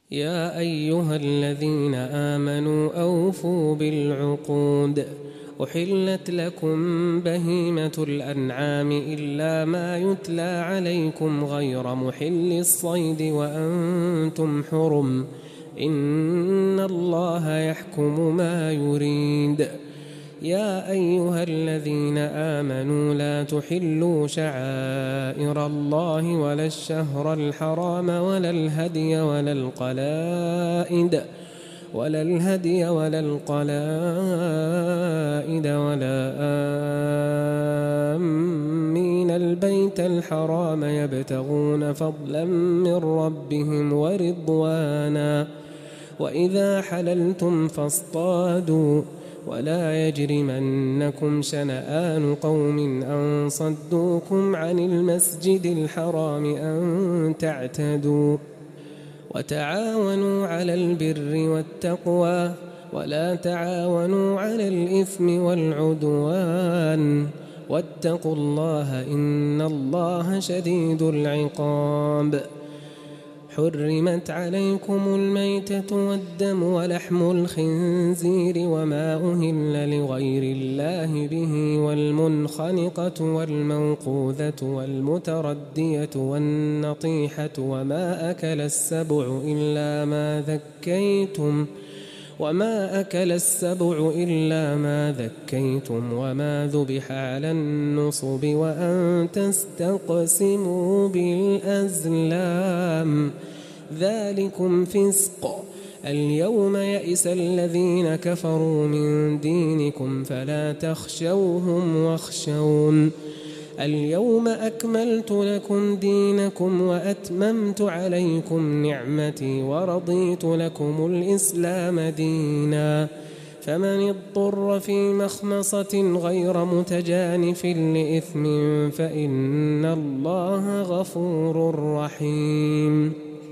يا أيها الذين آمنوا أوفوا بالعقود. أحلت لكم بهيمة الأنعام إلا ما يتلى عليكم غير محل الصيد وأنتم حرم، إن الله يحكم ما يريد. يا أيها الذين آمنوا لا تحلوا شعائر الله ولا الشهر الحرام ولا الهدي ولا القلائد ولا آمين البيت الحرام يبتغون فضلا من ربهم ورضوانا، وإذا حللتم فاصطادوا، ولا يجرمنكم شنآن قوم أن صدوكم عن المسجد الحرام أن تعتدوا. وتعاونوا على البر والتقوى ولا تعاونوا على الإثم والعدوان، واتقوا الله إن الله شديد العقاب. حرمت عليكم الميتة والدم ولحم الخنزير وما أهل لغير الله به، والمنخنقة والموقوذة والمتردية والنطيحة وما أكل السبع إلا ما ذكيتم وما ذبح على النصب وأن تستقسموا بالأزلام، ذلكم فسق. اليوم يئس الذين كفروا من دينكم فلا تخشوهم واخشون. اليوم أكملت لكم دينكم وأتممت عليكم نعمتي ورضيت لكم الإسلام دينا، فمن اضطر في مخمصة غير متجانف لإثم فإن الله غفور رحيم.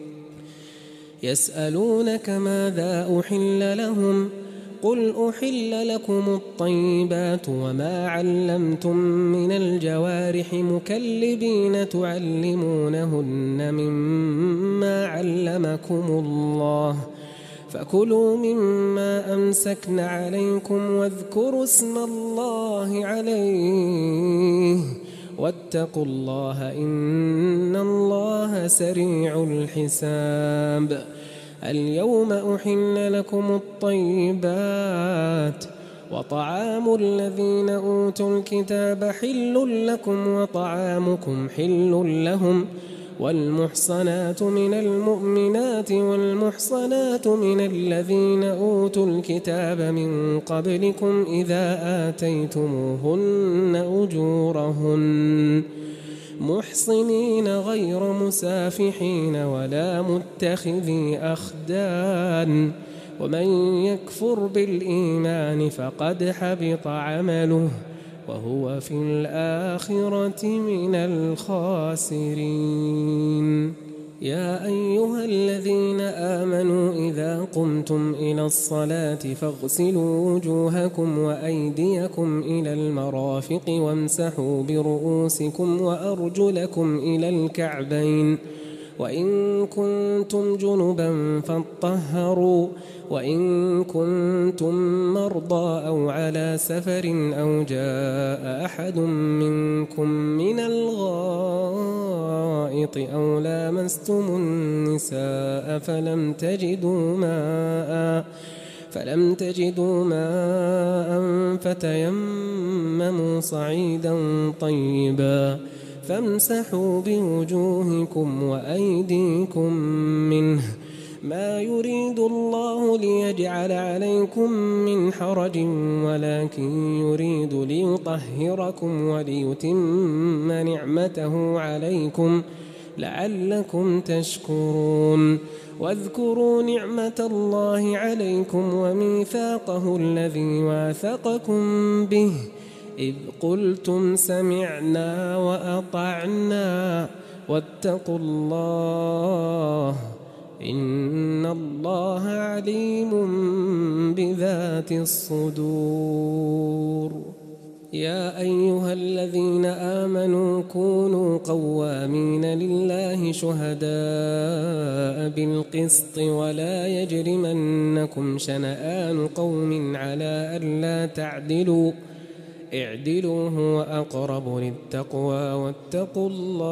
يسألونك ماذا أحل لهم، قل أحل لكم الطيبات وما علمتم من الجوارح مكلبين تعلمونهن مما علمكم الله، فكلوا مما أمسكن عليكم واذكروا اسم الله عليه، واتقوا الله إن الله سريع الحساب. اليوم أحل لكم الطيبات، وطعام الذين أوتوا الكتاب حل لكم وطعامكم حل لهم، والمحصنات من المؤمنات والمحصنات من الذين أوتوا الكتاب من قبلكم إذا آتيتموهن أجورهن محصنين غير مسافحين ولا متخذي أخدان، ومن يكفر بالإيمان فقد حبط عمله وهو في الآخرة من الخاسرين. يا أيها الذين آمنوا إذا قمتم إلى الصلاة فاغسلوا وجوهكم وأيديكم إلى المرافق وامسحوا برؤوسكم وأرجلكم إلى الكعبين، وإن كنتم جنبا فاطهروا، وإن كنتم مرضى أو على سفر أو جاء أحد منكم من الغائط أو لامستم النساء فلم تجدوا ماء فتيمموا صعيدا طيبا فامسحوا بوجوهكم وأيديكم منه، ما يريد الله ليجعل عليكم من حرج ولكن يريد ليطهركم وليتم نعمته عليكم لعلكم تشكرون. واذكروا نعمة الله عليكم وميثاقه الذي واثقكم به إذ قلتم سمعنا وأطعنا واتقوا الله إن الله عليم بذات الصدور. يا أيها الذين آمنوا كونوا قوامين لله شهداء بالقسط ولا يجرمنكم شنآن قوم على ألا تعدلوا اعدلوا هو أقرب للتقوى واتقوا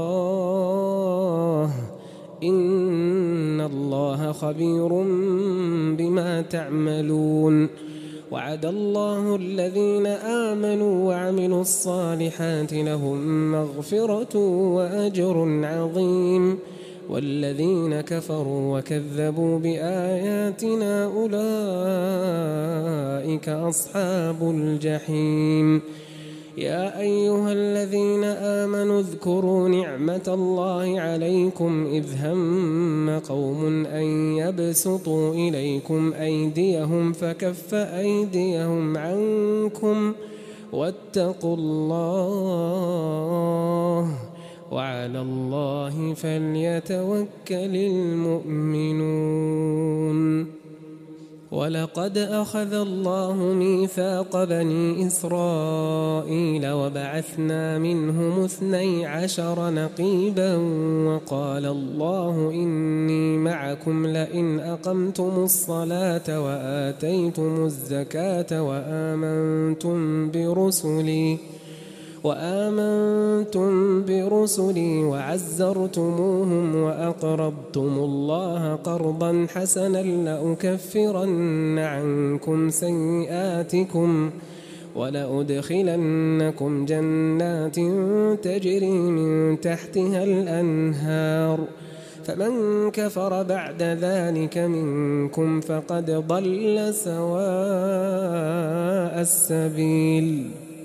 الله إن الله خبير بما تعملون وعد الله الذين آمنوا وعملوا الصالحات لهم مغفرة وأجر عظيم والذين كفروا وكذبوا بآياتنا أولئك أصحاب الجحيم يا أيها الذين آمنوا اذكروا نعمة الله عليكم إذ هم قوم أن يبسطوا إليكم أيديهم فكف أيديهم عنكم واتقوا الله وعلى الله فليتوكل المؤمنون ولقد أخذ الله ميثاق بني إسرائيل وبعثنا منهم 12 نقيبا وقال الله إني معكم لئن أقمتم الصلاة وآتيتم الزكاة وآمنتم برسلي وعزرتموهم وأقرضتم الله قرضا حسنا لأكفرن عنكم سيئاتكم ولأدخلنكم جنات تجري من تحتها الأنهار فمن كفر بعد ذلك منكم فقد ضل سواء السبيل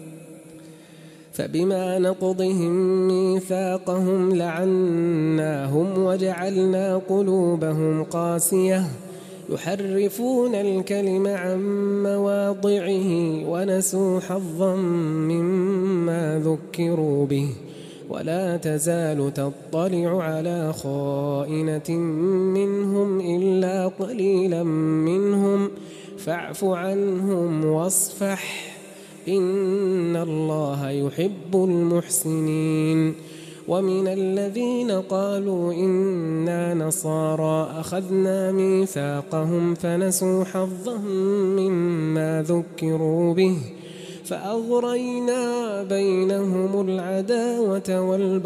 فبما نقضهم ميثاقهم لعناهم وجعلنا قلوبهم قاسية يحرفون الكلم عن مواضعه ونسوا حظا مما ذكروا به ولا تزال تطلع على خائنة منهم إلا قليلا منهم فاعف عنهم واصفح إن الله يحب المحسنين ومن الذين قالوا إنا نصارى أخذنا ميثاقهم فنسوا حظهم مما ذكروا به فأغرينا بينهم العداوة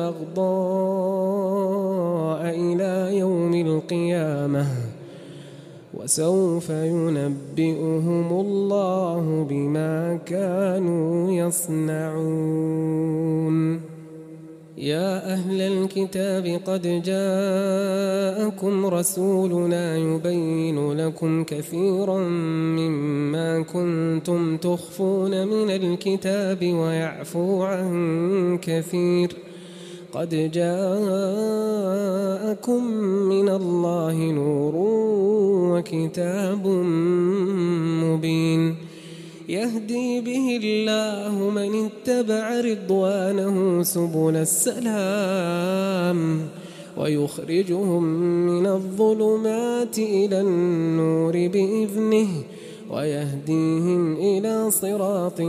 والبغضاء إلى يوم القيامة وسوف ينبئهم الله بما كانوا يصنعون يا أهل الكتاب قد جاءكم رسولنا يبين لكم كثيرا مما كنتم تخفون من الكتاب ويعفو عن كثير قد جاءكم من الله نور وكتاب مبين يهدي به الله من اتبع رضوانه سبل السلام ويخرجهم من الظلمات إلى النور بإذنه ويهديهم إلى صراط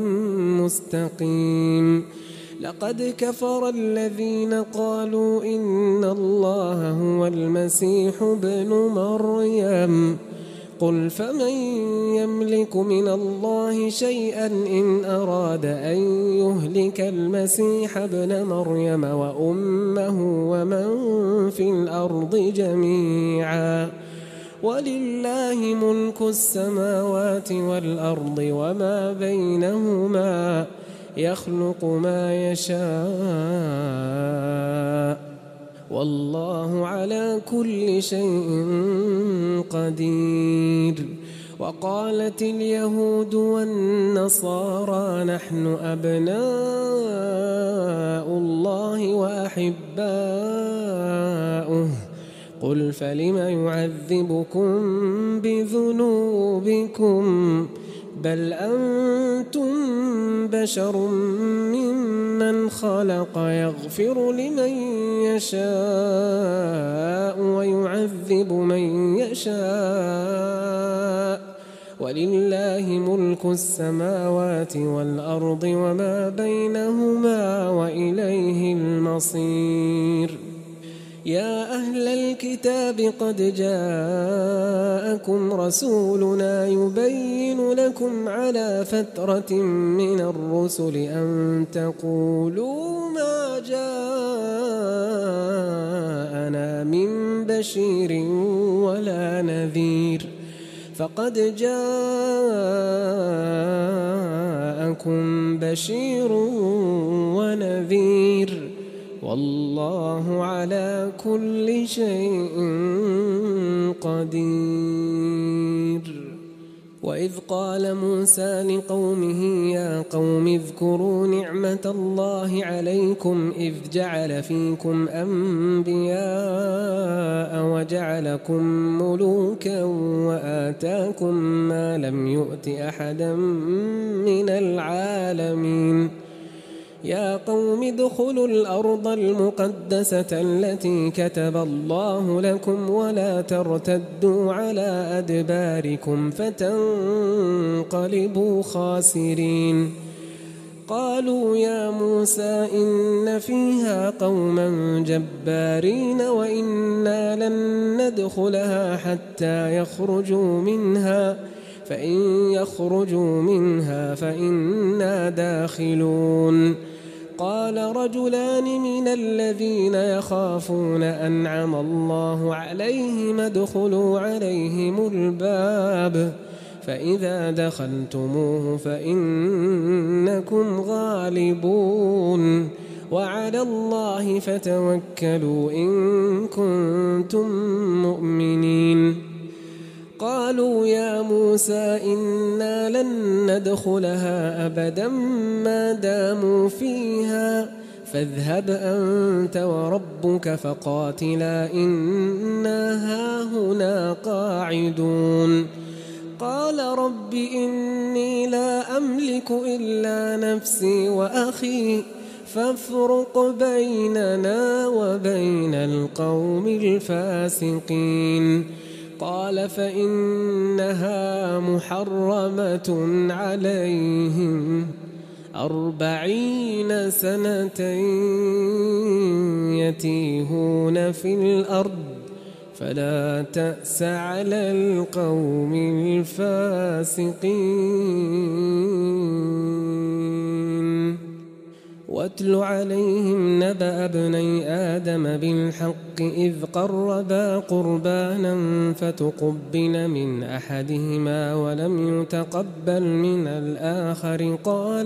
مستقيم لقد كفر الذين قالوا إن الله هو المسيح ابن مريم قل فمن يملك من الله شيئا إن أراد أن يهلك المسيح ابن مريم وأمه ومن في الأرض جميعا ولله ملك السماوات والأرض وما بينهما يخلق ما يشاء والله على كل شيء قدير وقالت اليهود والنصارى نحن أبناء الله وأحباؤه قل فلم يعذبكم بذنوبكم بل أنتم بشر ممن خلق يغفر لمن يشاء ويعذب من يشاء ولله ملك السماوات والأرض وما بينهما وإليه المصير. يا أهل الكتاب قد جاءكم رسولنا يبين لكم على فترة من الرسل أن تقولوا ما جاءنا من بشير ولا نذير، فقد جاءكم بشير ونذير، والله على كل شيء قدير. وإذ قال موسى لقومه يا قوم اذكروا نعمة الله عليكم إذ جعل فيكم أنبياء وجعلكم ملوكا وآتاكم ما لم يؤت أحدا من العالمين. يا قوم ادخلوا الأرض المقدسة التي كتب الله لكم ولا ترتدوا على أدباركم فتنقلبوا خاسرين. قالوا يا موسى إن فيها قوما جبارين وإنا لن ندخلها حتى يخرجوا منها، فإن يخرجوا منها فإنا داخلون. قال رجلان من الذين يخافون أنعم الله عليهم ادخلوا عليهم الباب فإذا دخلتموه فإنكم غالبون وعلى الله فتوكلوا إن كنتم مؤمنين. قالوا يا موسى إنا لن ندخلها أبدا ما داموا فيها فاذهب أنت وربك فقاتلا إنا هاهنا قاعدون. قال رب إني لا أملك إلا نفسي وأخي فافرق بيننا وبين القوم الفاسقين. قال فإنها محرمة عليهم 40 سنة يتيهون في الأرض فلا تأس على القوم الفاسقين. واتل عليهم نبأ ابني آدم بالحق إذ قربا قربانا فتقبل من أحدهما ولم يتقبل من الآخر قال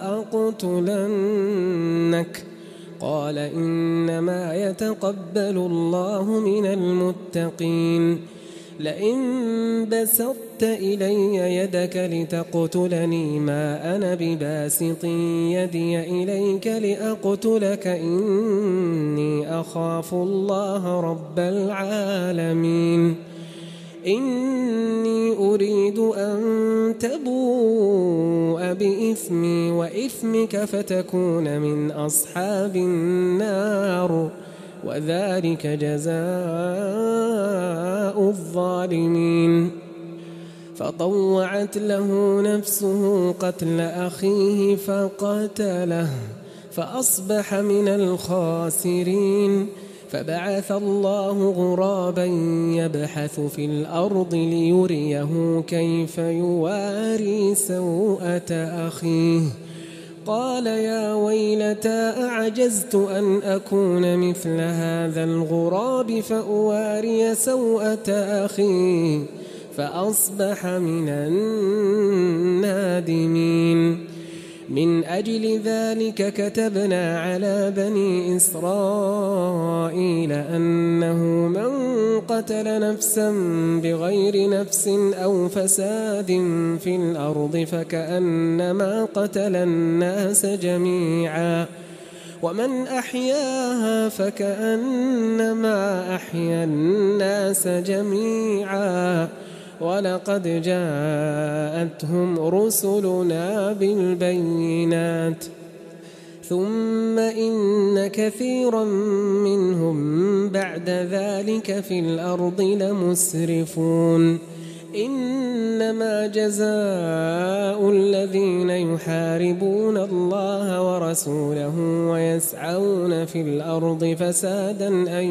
لأقتلنك. قال إنما يتقبل الله من المتقين. لئن بسطت إلي يدك لتقتلني ما أنا بباسط يدي إليك لأقتلك إني أخاف الله رب العالمين. إني أريد أن تبوء بإثمي وإثمك فتكون من أصحاب النار وذلك جزاء الظالمين. فطوعت له نفسه قتل أخيه فقتله فأصبح من الخاسرين. فبعث الله غرابا يبحث في الأرض ليريه كيف يواري سوءة أخيه. قال يا ويلتى أعجزت أن أكون مثل هذا الغراب فأواري سوءة أخي فأصبح من النادمين. من أجل ذلك كتبنا على بني إسرائيل أنه من قتل نفسا بغير نفس أو فساد في الأرض فكأنما قتل الناس جميعا ومن أحياها فكأنما أحيا الناس جميعا ولقد جاءتهم رسلنا بالبينات ثم إن كثيرا منهم بعد ذلك في الأرض لمسرفون. إنما جزاء الذين يحاربون الله ورسوله ويسعون في الأرض فسادا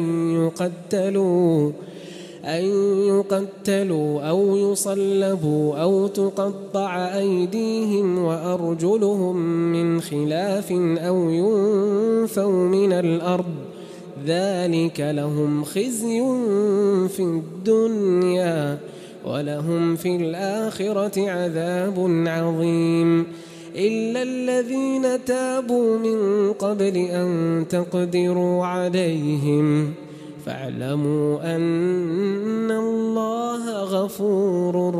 أن يقتلوا أو يصلبوا أو تقطع أيديهم وأرجلهم من خلاف أو ينفوا من الأرض ذلك لهم خزي في الدنيا ولهم في الآخرة عذاب عظيم إلا الذين تابوا من قبل أن تقدروا عليهم فاعلموا أن الله غفور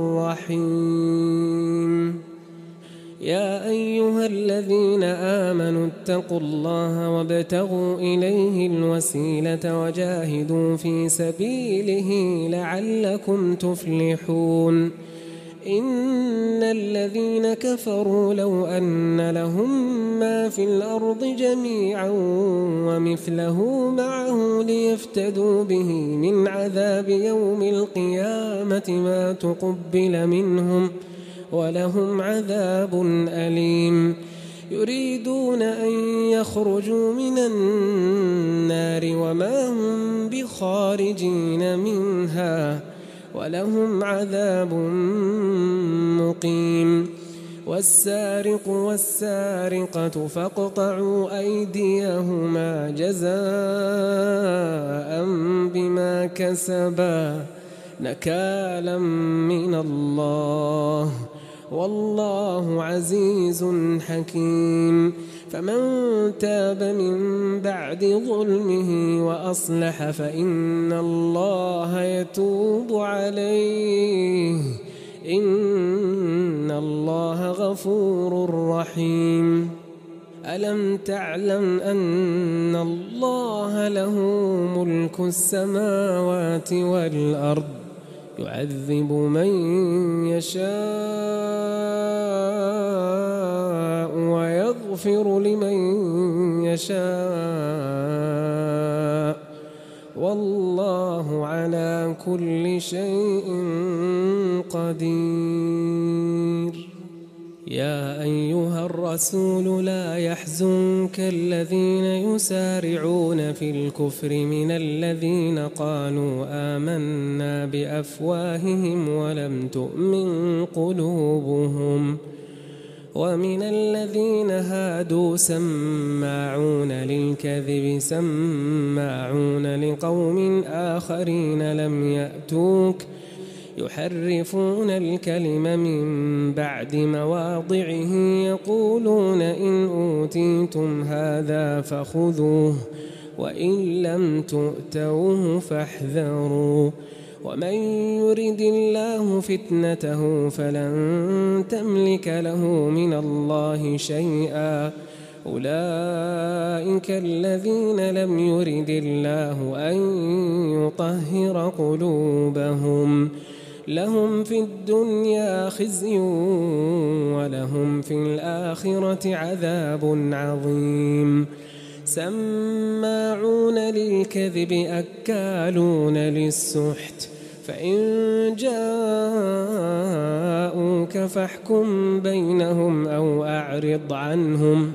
رحيم يا أيها الذين آمنوا اتقوا الله وابتغوا إليه الوسيلة وجاهدوا في سبيله لعلكم تفلحون إن الذين كفروا لو أن لهم ما في الأرض جميعا ومثله معه ليفتدوا به من عذاب يوم القيامة ما تقبل منهم ولهم عذاب أليم يريدون أن يخرجوا من النار وما هم بخارجين منها ولهم عذاب مقيم والسارق والسارقة فاقطعوا أيديهما جزاء بما كسبا نكالا من الله والله عزيز حكيم فمن تاب من بعد ظلمه وأصلح فإن الله يتوب عليه إن الله غفور رحيم ألم تعلم أن الله له ملك السماوات والأرض يعذب من يشاء ويغفر لمن يشاء والله على كل شيء قدير يا أيها الرسول لا يحزنك الذين يسارعون في الكفر من الذين قالوا آمنا بأفواههم ولم تؤمن قلوبهم ومن الذين هادوا سماعون للكذب سماعون لقوم آخرين لم يأتوك يحرفون الكلم من بعد مواضعه يقولون إن أوتيتم هذا فخذوه وإن لم تؤتوه فاحذروا ومن يرد الله فتنته فلن تملك له من الله شيئا أولئك الذين لم يرد الله أن يطهر قلوبهم لهم في الدنيا خزي ولهم في الآخرة عذاب عظيم سماعون للكذب أكالون للسحت فإن جاءوك فاحكم بينهم أو أعرض عنهم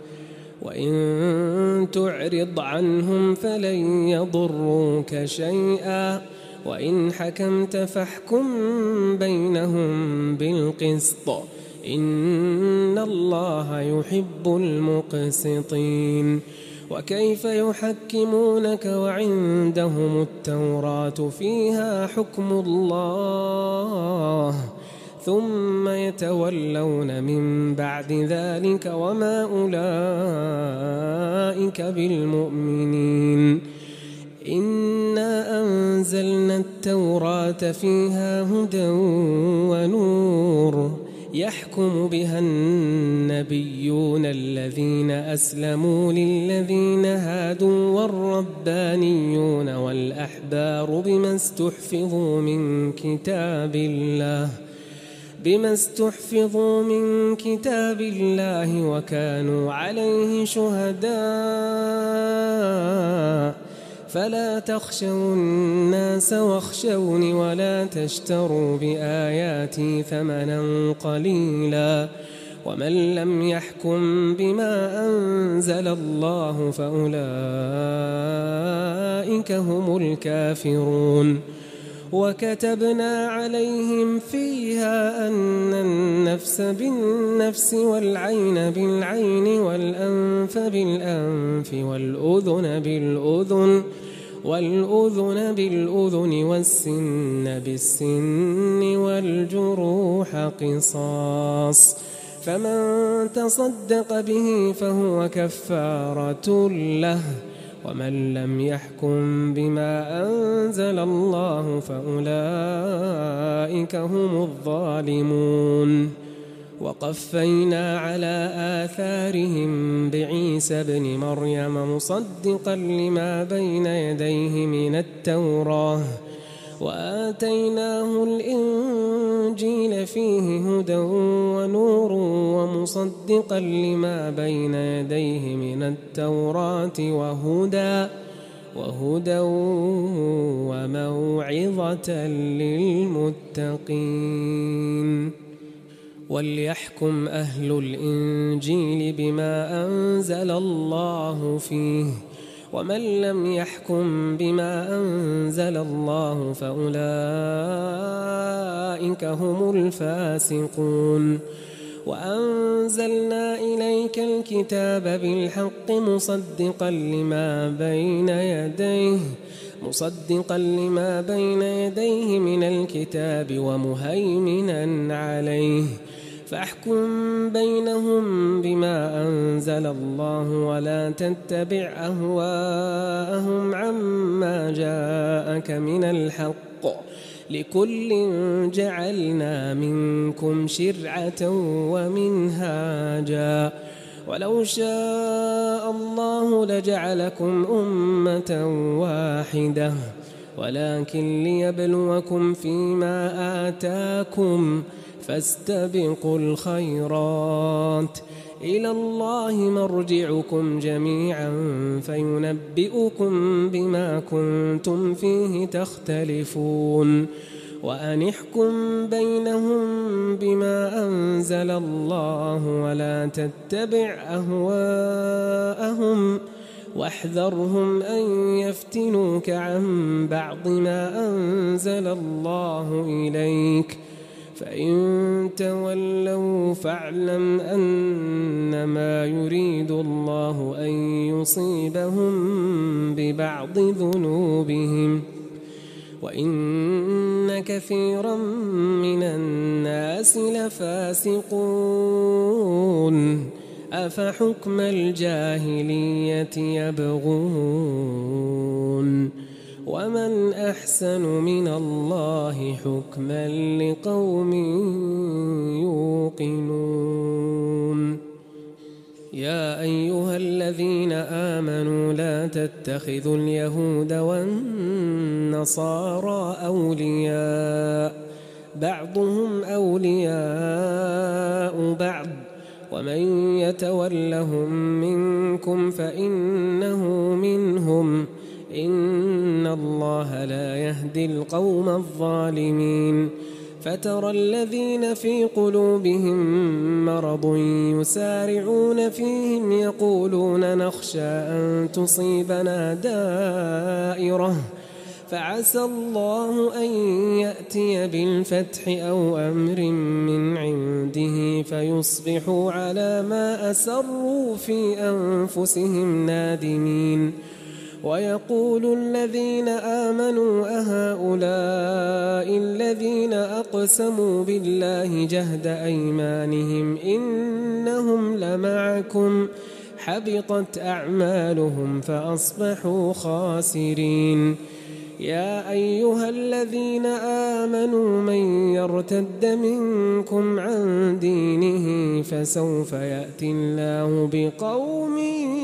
وإن تعرض عنهم فلن يضروك شيئا وإن حكمت فاحكم بينهم بالقسط إن الله يحب المقسطين وكيف يحكمونك وعندهم التوراة فيها حكم الله ثم يتولون من بعد ذلك وما أولئك بالمؤمنين إنا أنزلنا التوراة فيها هدى ونور يحكم بها النبيون الذين أسلموا للذين هادوا والربانيون والأحبار بما استحفظوا من كتاب الله وكانوا عليه شهداء فلا تخشوا الناس واخشوني ولا تشتروا بآياتي ثمنا قليلا ومن لم يحكم بما أنزل الله فأولئك هم الكافرون وكتبنا عليهم فيها أن النفس بالنفس والعين بالعين والأنف بالأنف والأذن بالأذن والسن بالسن والجروح قصاص فمن تصدق به فهو كفارة له ومن لم يحكم بما أنزل الله فأولئك هم الظالمون وقفينا على آثارهم بعيسى ابن مريم مصدقا لما بين يديه من التوراة وآتيناه الإنجيل فيه هدى ونور ومصدقا لما بين يديه من التوراة وهدى وموعظة للمتقين وليحكم أهل الإنجيل بما أنزل الله فيه ومن لم يحكم بما أنزل الله فأولئك هم الفاسقون وأنزلنا إليك الكتاب بالحق مصدقا لما بين يديه من الكتاب ومهيمنا عليه فاحكم بينهم بما أنزل الله ولا تتبع أهواءهم عما جاءك من الحق لكل جعلنا منكم شرعة ومنهاجا ولو شاء الله لجعلكم أمة واحدة ولكن ليبلوكم فيما آتاكم فاستبقوا الخيرات إلى الله مرجعكم جميعا فينبئكم بما كنتم فيه تختلفون وأن احكم بينهم بما أنزل الله ولا تتبع أهواءهم واحذرهم أن يفتنوك عن بعض ما أنزل الله إليك فإن تولوا فاعلم أنما يريد الله أن يصيبهم ببعض ذنوبهم وإن كثيرا من الناس لفاسقون أفحكم الجاهلية يبغون ومن أحسن من الله حكما لقوم يوقنون يا أيها الذين آمنوا لا تتخذوا اليهود والنصارى أولياء بعضهم أولياء بعض ومن يتولهم منكم فإنه منهم إن الله لا يهدي القوم الظالمين فترى الذين في قلوبهم مرض يسارعون فيهم يقولون نخشى أن تصيبنا دائرة فعسى الله أن يأتي بالفتح أو أمر من عنده فيصبحوا على ما أسروا في أنفسهم نادمين ويقول الذين آمنوا أهؤلاء الذين أقسموا بالله جهد أيمانهم إنهم لمعكم حبطت أعمالهم فأصبحوا خاسرين يا أيها الذين آمنوا من يرتد منكم عن دينه فسوف يأتي الله بقوم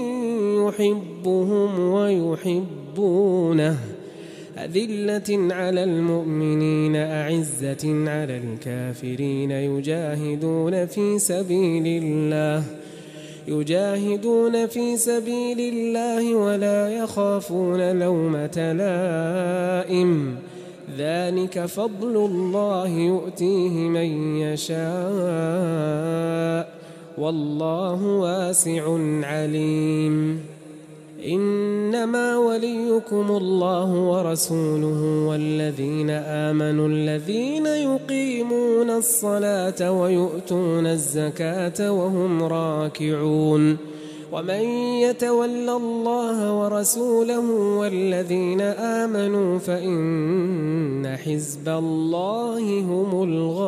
يحبهم ويحبونه أذلة على المؤمنين أعزة على الكافرين يجاهدون في سبيل الله يجاهدون في سبيل الله ولا يخافون لومة لائم ذلك فضل الله يؤتيه من يشاء والله واسع عليم إنما وليكم الله ورسوله والذين آمنوا الذين يقيمون الصلاة ويؤتون الزكاة وهم راكعون ومن يتول الله ورسوله والذين آمنوا فإن حزب الله هم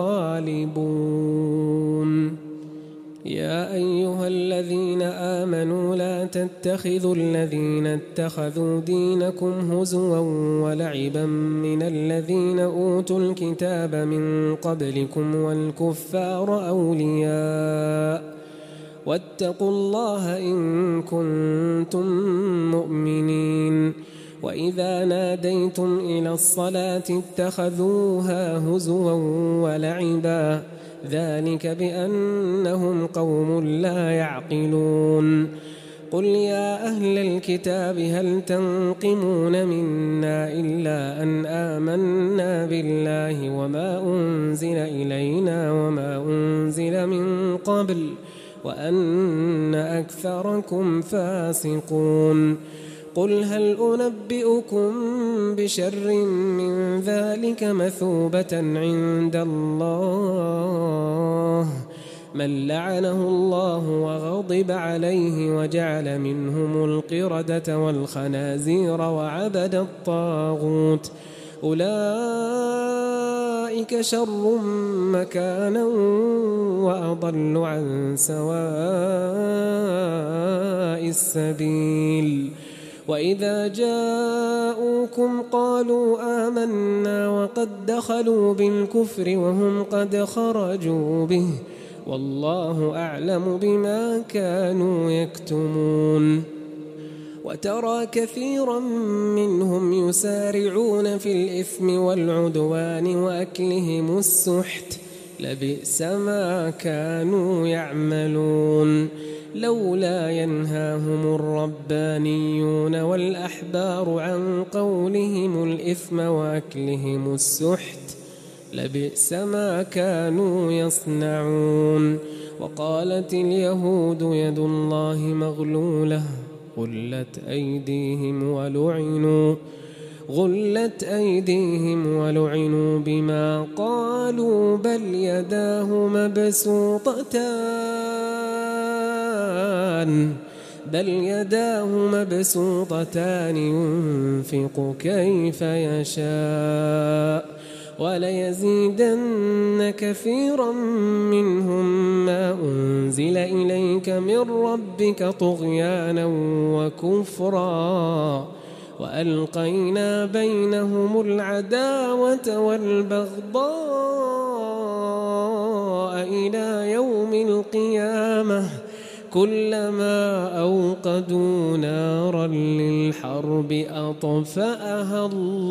الغالبون يا أيها الذين آمنوا لا تتخذوا الذين اتخذوا دينكم هزوا ولعبا من الذين أوتوا الكتاب من قبلكم والكفار أولياء واتقوا الله إن كنتم مؤمنين وإذا ناديتم إلى الصلاة اتخذوها هزوا ولعبا ذلك بأنهم قوم لا يعقلون قل يا أهل الكتاب هل تنقمون منا إلا أن آمنا بالله وما أنزل إلينا وما أنزل من قبل وأن أكثركم فاسقون قل هل أنبئكم بشر من ذلك مثوبة عند الله من لعنه الله وغضب عليه وجعل منهم القردة والخنازير وعبد الطاغوت أولئك شر مكانا وأضل عن سواء السبيل وإذا جاءوكم قالوا آمنا وقد دخلوا بالكفر وهم قد خرجوا به والله أعلم بما كانوا يكتمون وترى كثيرا منهم يسارعون في الإثم والعدوان وأكلهم السحت لبئس ما كانوا يعملون لولا ينهاهم الربانيون والأحبار عن قولهم الإثم وأكلهم السحت لبئس ما كانوا يصنعون وقالت اليهود يد الله مغلولة غلت أيديهم ولعنوا بما قالوا بل يداه مبسوطتان ينفق كيف يشاء وليزيدن كثيرا منهم ما أنزل إليك من ربك طغيانا وكفرا وألقينا بينهم العداوة والبغضاء إلى يوم القيامة كلما أوقدوا نارا للحرب أطفأها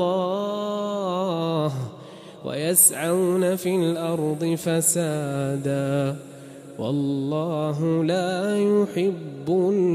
الله ويسعون في الأرض فسادا والله لا يحب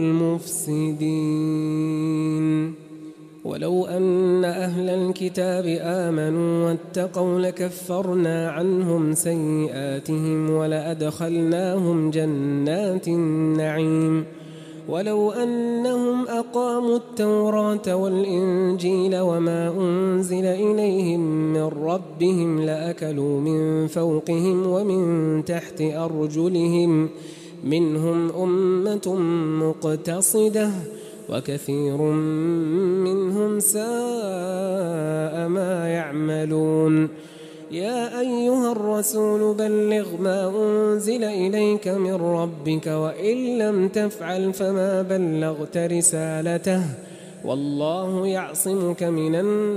المفسدين ولو أن أهل الكتاب آمنوا واتقوا لكفرنا عنهم سيئاتهم ولأدخلناهم جنات النعيم ولو أنهم أقاموا التوراة والإنجيل وما أنزل إليهم من ربهم لأكلوا من فوقهم ومن تحت أرجلهم منهم أمة مقتصدة وكثير منهم ساء ما يعملون يا أيها الرسول بلغ ما أنزل إليك من ربك وإن لم تفعل فما بلغت رسالته والله يعصمك من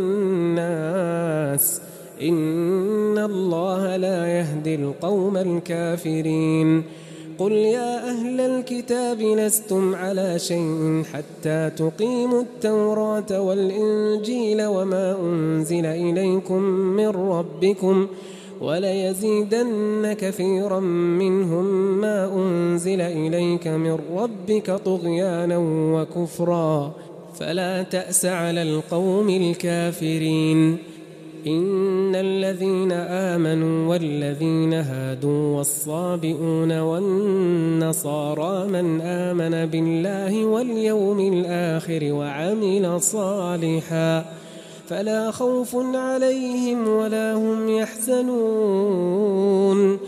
الناس إن الله لا يهدي القوم الكافرين قل يا أهل الكتاب لستم على شيء حتى تقيموا التوراة والإنجيل وما أنزل إليكم من ربكم وليزيدن كثيرا منهم ما أنزل إليك من ربك طغيانا وكفرا فلا تأس على القوم الكافرين. إن الذين آمنوا والذين هادوا والصابئون والنصارى من آمن بالله واليوم الآخر وعمل صالحا فلا خوف عليهم ولا هم يحزنون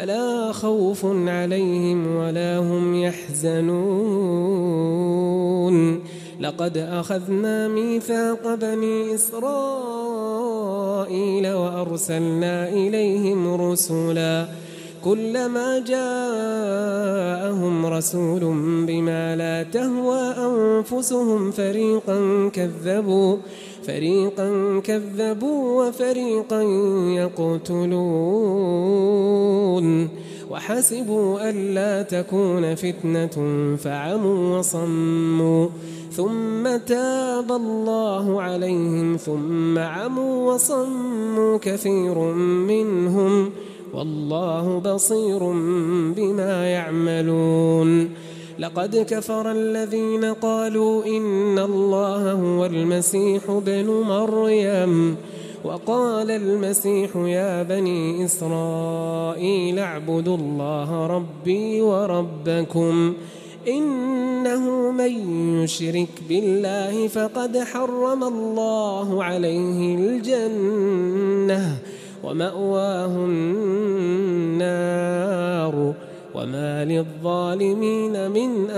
لقد أخذنا ميثاق بني إسرائيل وأرسلنا إليهم رسلا كلما جاءهم رسول بما لا تهوى أنفسهم فريقا كذبوا وفريقا يقتلون وحسبوا ألا تكون فتنة فعموا وصموا ثم تاب الله عليهم ثم عموا وصموا كثير منهم والله بصير بما يعملون. لقد كفر الذين قالوا إن الله هو المسيح ابن مريم وقال المسيح يا بني إسرائيل اعبدوا الله ربي وربكم إنه من يشرك بالله فقد حرم الله عليه الجنة ومأواه النار وما للظالمين من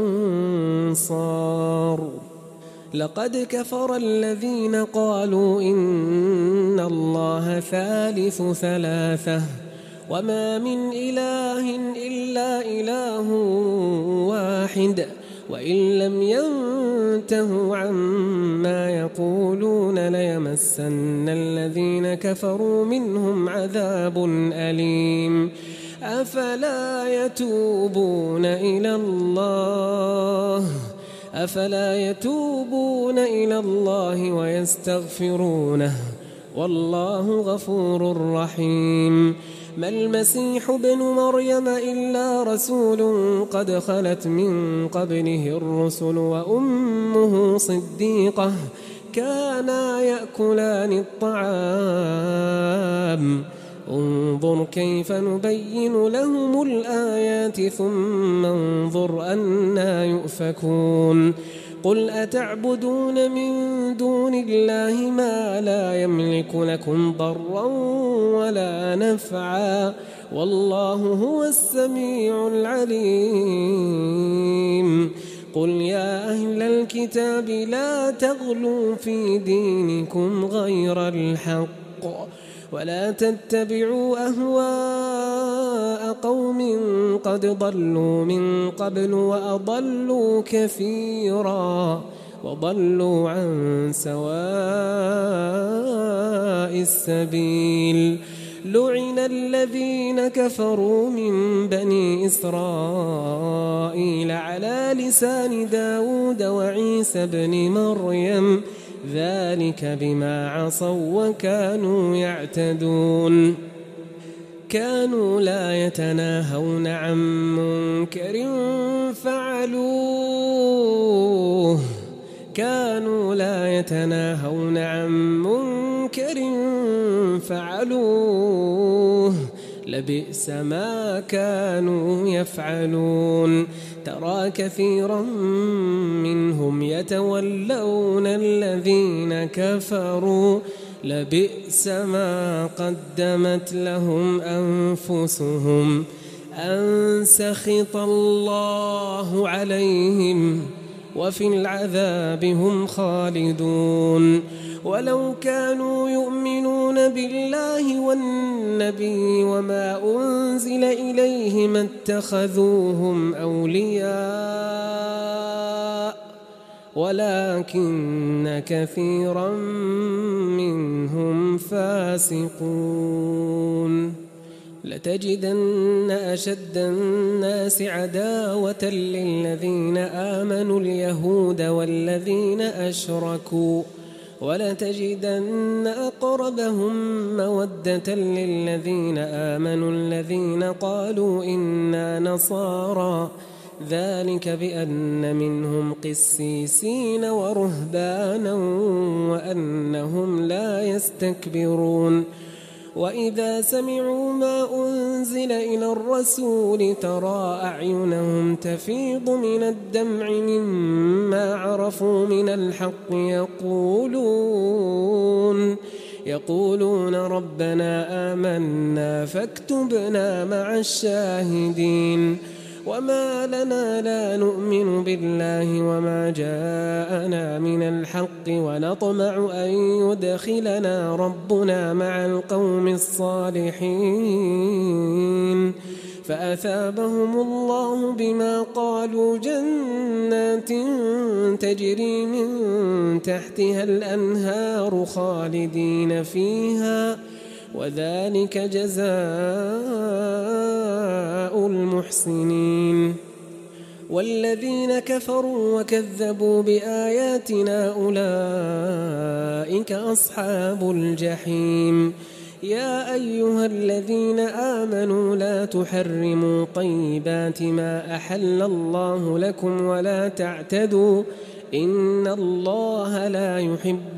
أنصار. لقد كفر الذين قالوا إن الله ثالث ثلاثة وما من إله إلا إله واحد وإن لم ينتهوا عما يقولون ليمسن الذين كفروا منهم عذاب أليم. أفلا يتوبون إلى الله ويستغفرونه والله غفور رحيم. ما المسيح ابن مريم إلا رسول قد خلت من قبله الرسل وأمه صديقة كانا يأكلان الطعام انظر كيف نبين لهم الآيات ثم انظر أنى يؤفكون. قل أتعبدون من دون الله ما لا يملك لكم ضرا ولا نفعا والله هو السميع العليم. قل يا أهل الكتاب لا تغلوا في دينكم غير الحق ولا تتبعوا أهواء قوم قد ضلوا من قبل وأضلوا كثيرا وضلوا عن سواء السبيل. لعن الذين كفروا من بني إسرائيل على لسان داود وعيسى بن مريم ذلك بما عصوا وكانوا يعتدون. كانوا لا يتناهون عن منكر فعلوه لبئس ما كانوا يفعلون. ترى كثيرا منهم يتولون الذين كفروا لبئس ما قدمت لهم أنفسهم أن سخط الله عليهم وفي العذاب هم خالدون. ولو كانوا يؤمنون بالله والنبي وما أنزل إليه ما اتخذوهم أولياء ولكن كثيرا منهم فاسقون. لتجدن أشد الناس عداوة للذين آمنوا اليهود والذين أشركوا ولتجدن أقربهم مودة للذين آمنوا الذين قالوا إنا نصارى ذلك بأن منهم قسيسين ورهبانا وأنهم لا يستكبرون وإذا سمعوا ما أنزل إلى الرسول ترى أعينهم تفيض من الدمع مما عرفوا من الحق يقولون ربنا آمنا فاكتبنا مع الشاهدين وما لنا لا نؤمن بالله وما جاءنا من الحق ونطمع أن يدخلنا ربنا مع القوم الصالحين فأثابهم الله بما قالوا جنات تجري من تحتها الأنهار خالدين فيها وذلك جزاء المحسنين والذين كفروا وكذبوا بآياتنا أولئك أصحاب الجحيم يا أيها الذين آمنوا لا تحرموا طيبات ما أحل الله لكم ولا تعتدوا إن الله لا يحب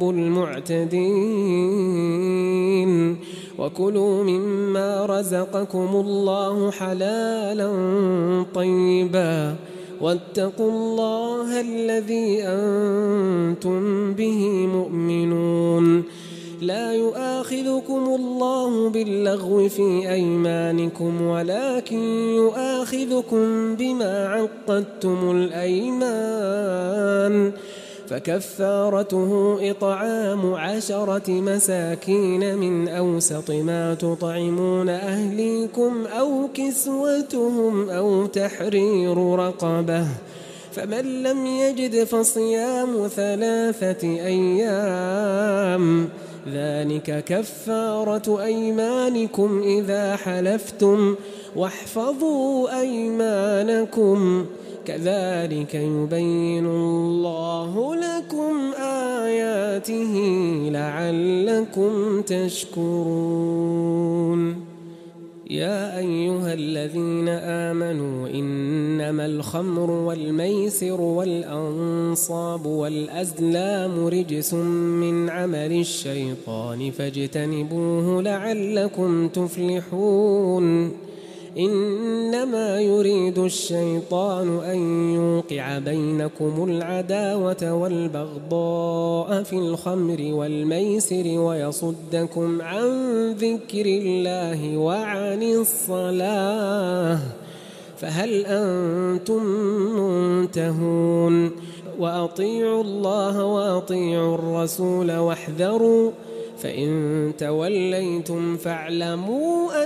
المعتدين وكلوا مما رزقكم الله حلالا طيبا واتقوا الله الذي أنتم به مؤمنون لا يؤاخذكم الله باللغو في أيمانكم ولكن يؤاخذكم بما عقدتم الأيمان فكفارته إطعام 10 مساكين من أوسط ما تطعمون أهليكم أو كسوتهم أو تحرير رقبة فمن لم يجد فصيام 3 أيام ذلك كفارة أيمانكم إذا حلفتم واحفظوا أيمانكم كذلك يبين الله لكم آياته لعلكم تشكرون يا أيها الذين آمنوا إنما الخمر والميسر والأنصاب والأزلام رجس من عمل الشيطان فاجتنبوه لعلكم تفلحون إنما يريد الشيطان أن يوقع بينكم العداوة والبغضاء في الخمر والميسر ويصدكم عن ذكر الله وعن الصلاة فهل أنتم منتهون وأطيعوا الله وأطيعوا الرسول واحذروا فإن توليتم فاعلموا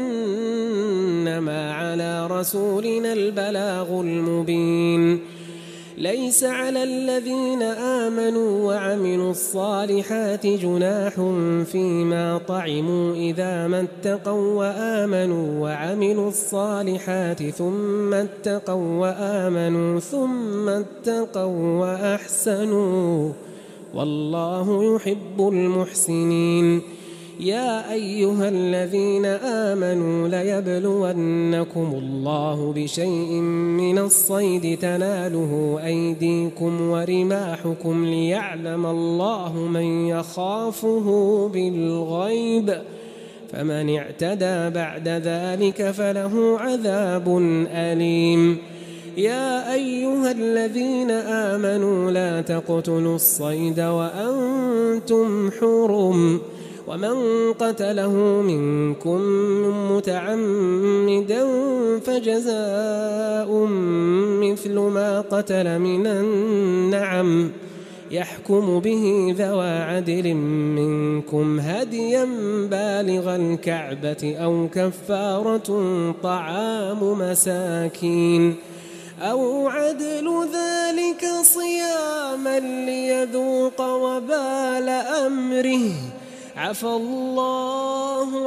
أنما على رسولنا البلاغ المبين ليس على الذين آمنوا وعملوا الصالحات جناح فيما طعموا إذا ما اتقوا وآمنوا وعملوا الصالحات ثم اتقوا وآمنوا ثم اتقوا وأحسنوا والله يحب المحسنين يا أيها الذين آمنوا ليبلونكم الله بشيء من الصيد تناله أيديكم ورماحكم ليعلم الله من يخافه بالغيب فمن اعتدى بعد ذلك فله عذاب أليم يا أيها الذين آمنوا لا تقتلوا الصيد وأنتم حرم ومن قتله منكم متعمدا فجزاء مثل ما قتل من النعم يحكم به ذوى عدل منكم هديا بالغ الكعبة أو كفارة طعام مساكين أو عدل ذلك صياما ليذوق وبال أمره عفى الله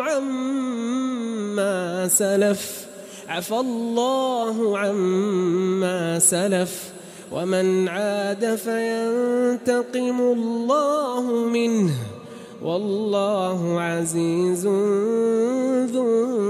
عما سلف ومن عاد فينتقم الله منه والله عزيز ذو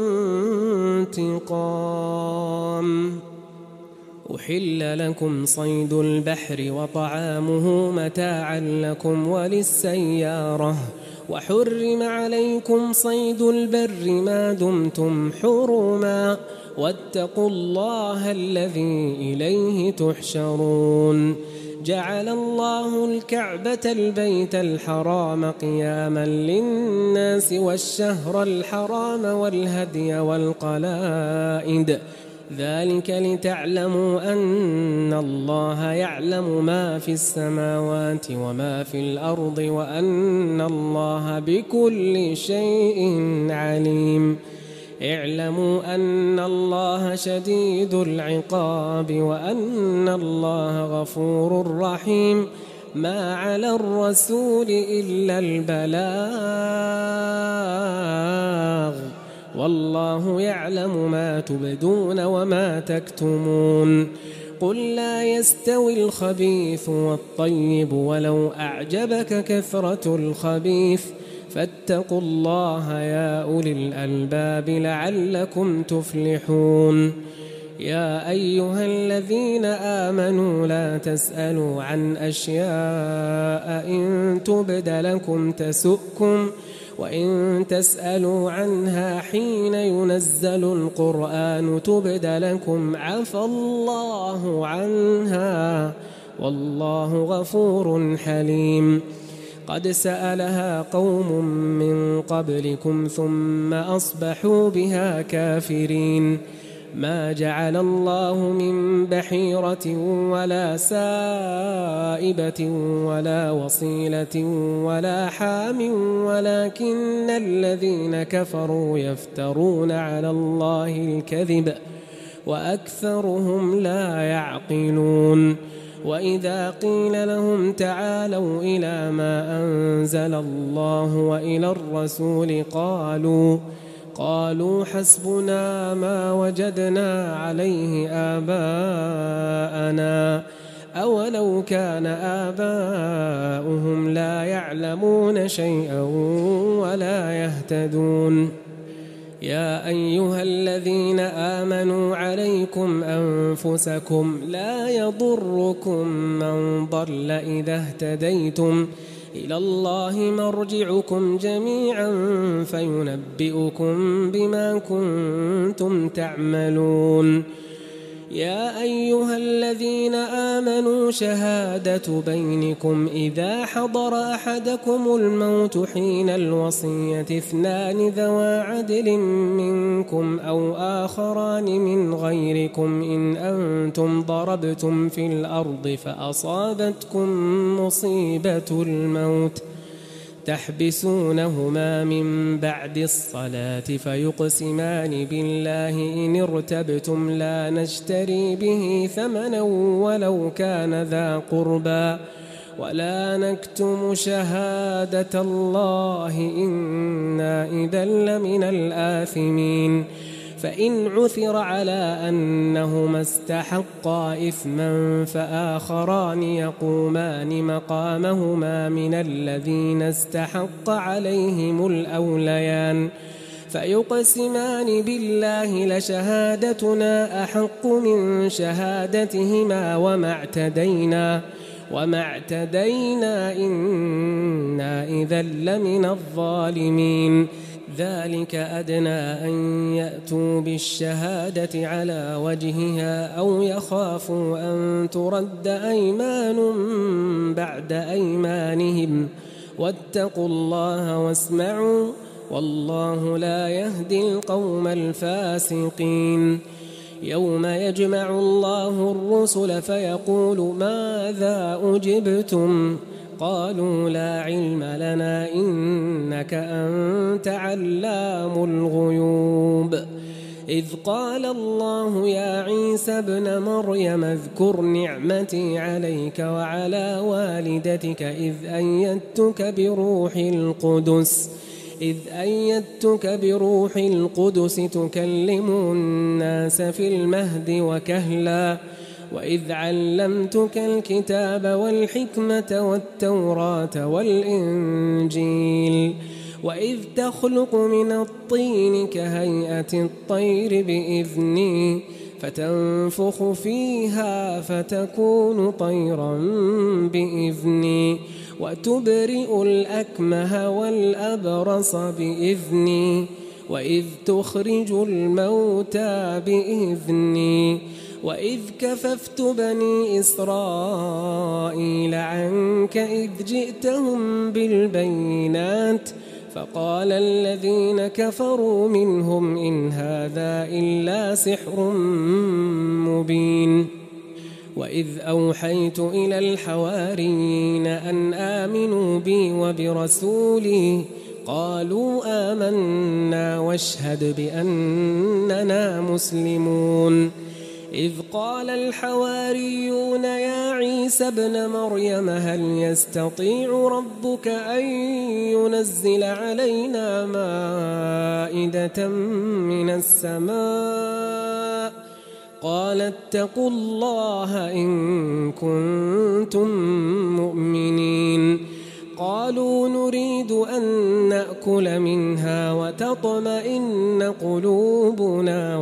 انتقام. أحل لكم صيد البحر وطعامه متاعا لكم وللسيارة وحرم عليكم صيد البر ما دمتم حرما واتقوا الله الذي إليه تحشرون. جعل الله الكعبة البيت الحرام قياما للناس والشهر الحرام والهدي والقلائد ذلك لتعلموا أن الله يعلم ما في السماوات وما في الأرض وأن الله بكل شيء عليم. اعلموا أن الله شديد العقاب وأن الله غفور رحيم. ما على الرسول إلا البلاغ والله يعلم ما تبدون وما تكتمون. قل لا يستوي الخبيث والطيب ولو أعجبك كثرة الخبيث فاتقوا الله يا أولي الألباب لعلكم تفلحون. يا أيها الذين آمنوا لا تسألوا عن أشياء إن تبد لكم تسؤكم وإن تسألوا عنها حين ينزل القرآن تبد لكم عفى الله عنها والله غفور حليم. قد سألها قوم من قبلكم ثم أصبحوا بها كافرين. ما جعل الله من بحيرة ولا سائبة ولا وصيلة ولا حام ولكن الذين كفروا يفترون على الله الكذب وأكثرهم لا يعقلون. وإذا قيل لهم تعالوا إلى ما أنزل الله وإلى الرسول قالوا حسبنا ما وجدنا عليه آباءنا أولو كان آباؤهم لا يعلمون شيئا ولا يهتدون. يا أيها الذين آمنوا عليكم أنفسكم لا يضركم من ضل إذا اهتديتم إلى الله مرجعكم جميعا فينبئكم بما كنتم تعملون. يا أيها الذين آمنوا شهادة بينكم إذا حضر أحدكم الموت حين الوصية 2 ذوى عدل منكم أو آخران من غيركم إن أنتم ضربتم في الأرض فأصابتكم مصيبة الموت تحبسونهما من بعد الصلاة فيقسمان بالله إن ارتبتم لا نشتري به ثمنا ولو كان ذا قربى ولا نكتم شهادة الله إنا إذا لمن الآثمين. فإن عثر على أنهما استحقا إثما فآخران يقومان مقامهما من الذين استحق عليهم الأوليان فيقسمان بالله لشهادتنا أحق من شهادتهما وما اعتدينا إنا إذا لمن الظالمين. ذلك أدنى أن يأتوا بالشهادة على وجهها أو يخافوا أن ترد أيمان بعد أيمانهم واتقوا الله واسمعوا والله لا يهدي القوم الفاسقين. يوم يجمع الله الرسل فيقول ماذا أجبتم قالوا لا علم لنا إنك أنت علام الغيوب. إذ قال الله يا عيسى ابن مريم اذكر نعمتي عليك وعلى والدتك إذ أيدتك بروح القدس تكلم الناس في المهد وكهلا وإذ علمتك الكتاب والحكمة والتوراة والإنجيل وإذ تخلق من الطين كهيئة الطير بإذني فتنفخ فيها فتكون طيرا بإذني وتبرئ الأكمه والأبرص بإذني وإذ تخرج الموتى بإذني وإذ كففت بني إسرائيل عنك إذ جئتهم بالبينات فقال الذين كفروا منهم إن هذا إلا سحر مبين وإذ أوحيت إلى الحواريين أن آمنوا بي وبرسولي قالوا آمنا واشهد بأننا مسلمون إذ قال الحواريون يا عيسى ابن مريم هل يستطيع ربك أن ينزل علينا مائدة من السماء قال اتقوا الله إن كنتم مؤمنين قالوا نريد أن نأكل منها وتطمئن قلوبنا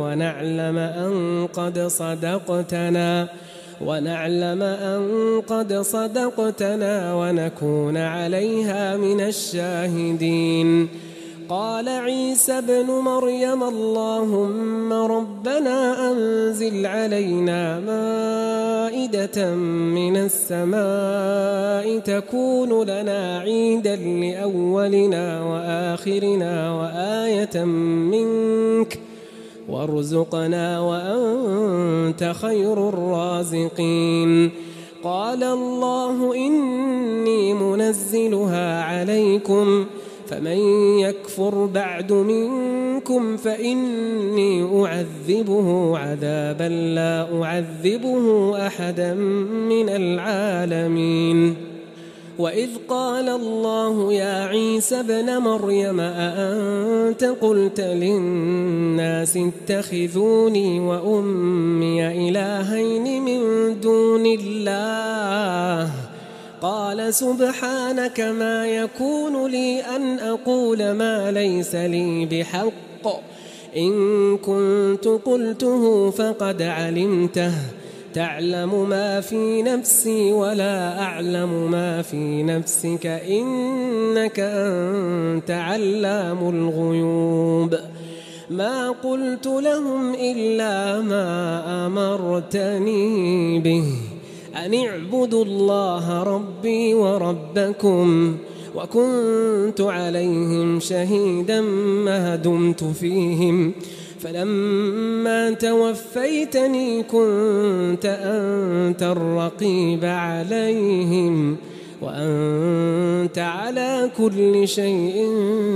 ونعلم أن قد صدقتنا ونكون عليها من الشاهدين قال عيسى ابن مريم اللهم ربنا أنزل علينا مائدة من السماء تكون لنا عيدا لأولنا وآخرنا وآية منك وارزقنا وأنت خير الرازقين قال الله إني منزلها عليكم فمن يكفر بعد منكم فإني أعذبه عذابا لا أعذبه أحدا من العالمين وإذ قال الله يا عيسى ابن مريم أأنت قلت للناس اتخذوني وأمي إلهين من دون الله قال سبحانك ما يكون لي أن أقول ما ليس لي بحق إن كنت قلته فقد علمته تعلم ما في نفسي ولا أعلم ما في نفسك إنك أنت علام الغيوب ما قلت لهم إلا ما أمرتني به أن اعبدوا الله ربي وربكم وكنت عليهم شهيدا ما دمت فيهم فلما توفيتني كنت أنت الرقيب عليهم وأنت على كل شيء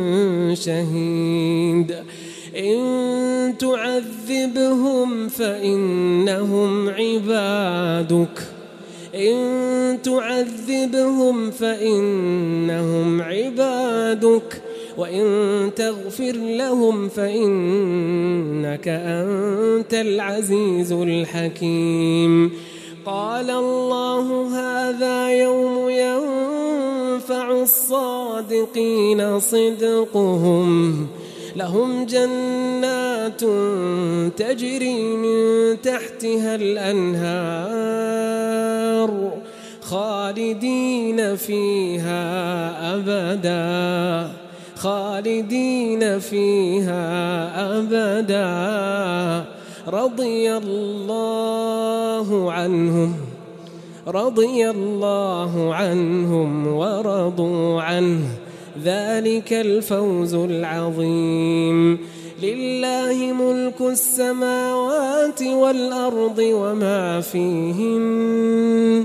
شهيد إن تعذبهم فإنهم عبادك وإن تغفر لهم فإنك أنت العزيز الحكيم قال الله هذا يوم ينفع الصادقين صدقهم لهم جنات تجري من تحتها الأنهار خالدين فيها أبدا رضي الله عنهم ورضوا عنه ذلك الفوز العظيم لله ملك السماوات والأرض وما فيهن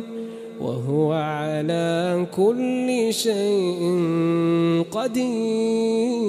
وهو على كل شيء قدير